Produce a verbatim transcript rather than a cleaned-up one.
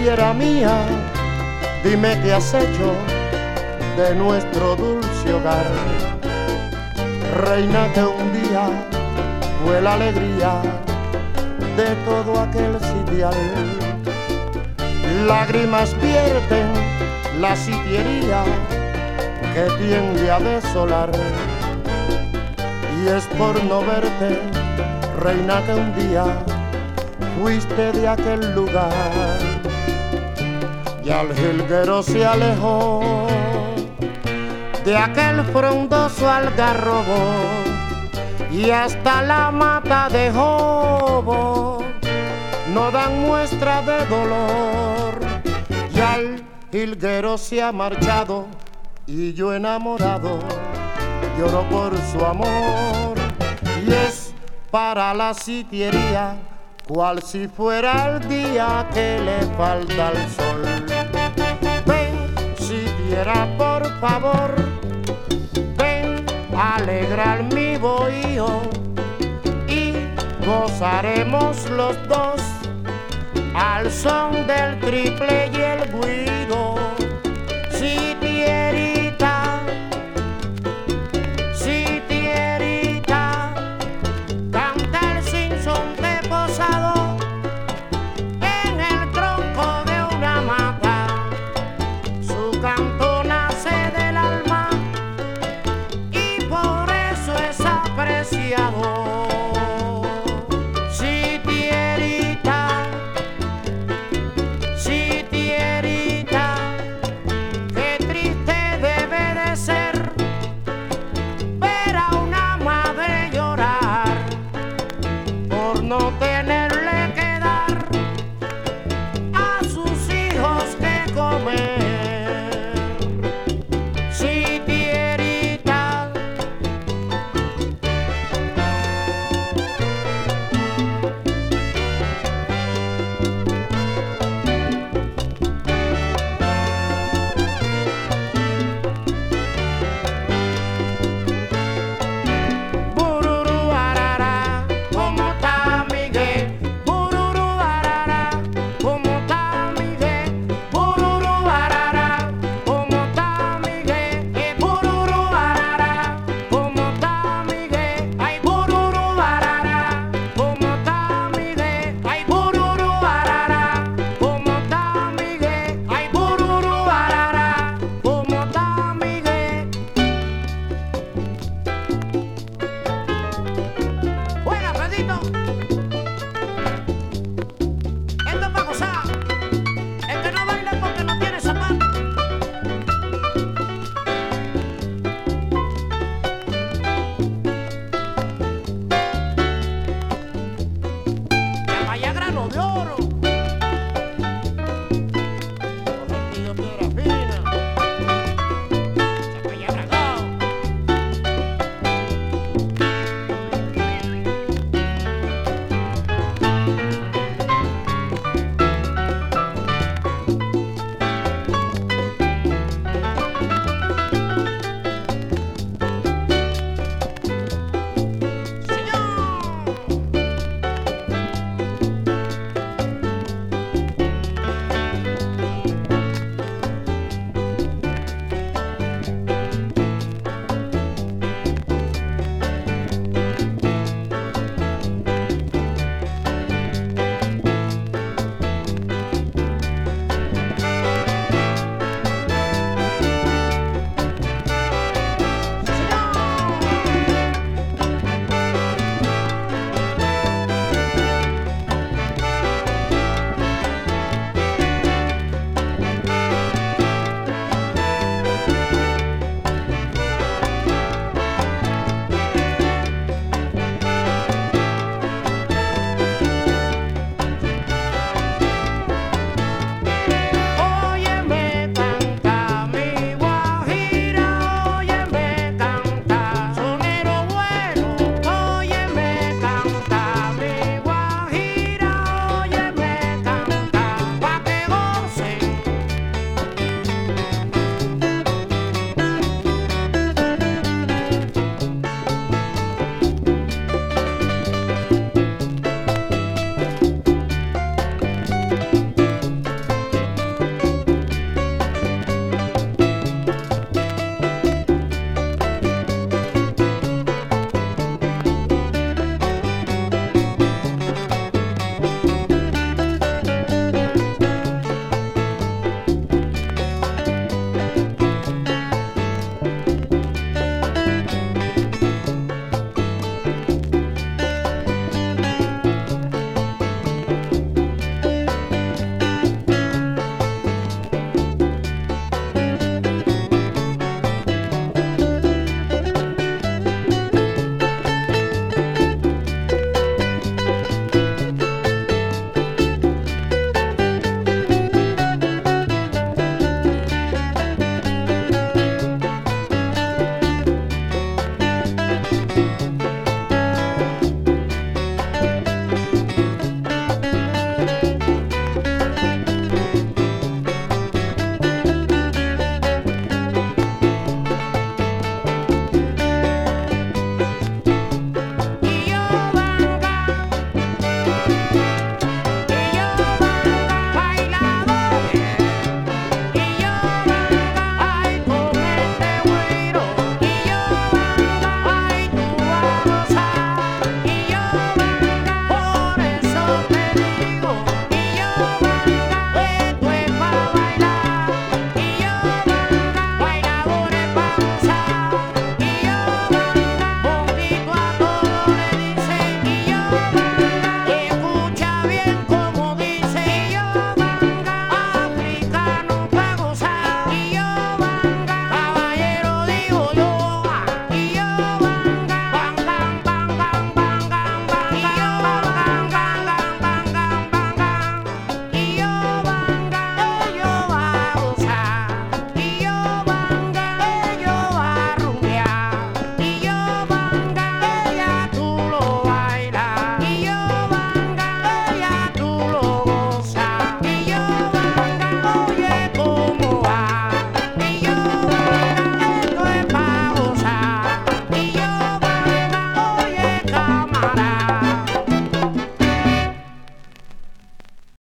tierra mía, dime qué has hecho de nuestro dulce hogar. Reina que un día fue la alegría de todo aquel sitial. Lágrimas vierten la sitiería que tiende a desolar. Y es por no verte, reina, que un día fuiste de aquel lugar. Y al jilguero se alejó de aquel frondoso algarrobo, y hasta la mata de jobo no dan muestra de dolor. Y al jilguero se ha marchado, y yo enamorado lloro por su amor. Y es para la sitiería cual si fuera el día que le falta el sol. Ven, sitiera, por favor, ven a alegrar mi bohío, y gozaremos los dos al son del triple y el güiro. Sitierita, sitierita, canta el sinsón de posado en el tronco de una mata. Su canto nace del alma y por eso es apreciado. Sitierita, sitierita, qué triste debe de ser ver a una madre llorar por no tenerle que dar a sus hijos que comer. Sitierita, bururu arara, ¿cómo está Miguel? Bururu arara, ¿cómo está Miguel? Bururu arara, ¿cómo está Miguel? Eh, bururu arara, ¿cómo está Miguel? Ay, bururu arara, ¿cómo está Miguel? Ay, bururu arara, ¿cómo está Miguel? Ay, bururu arara, ¿cómo está Miguel? Juega, Pedrito. Esto es para gozar. El que no baila es porque no tiene zapatos. Chapaya grano de oro. Correctivo piedra fina. Chapaya bragao. Señor.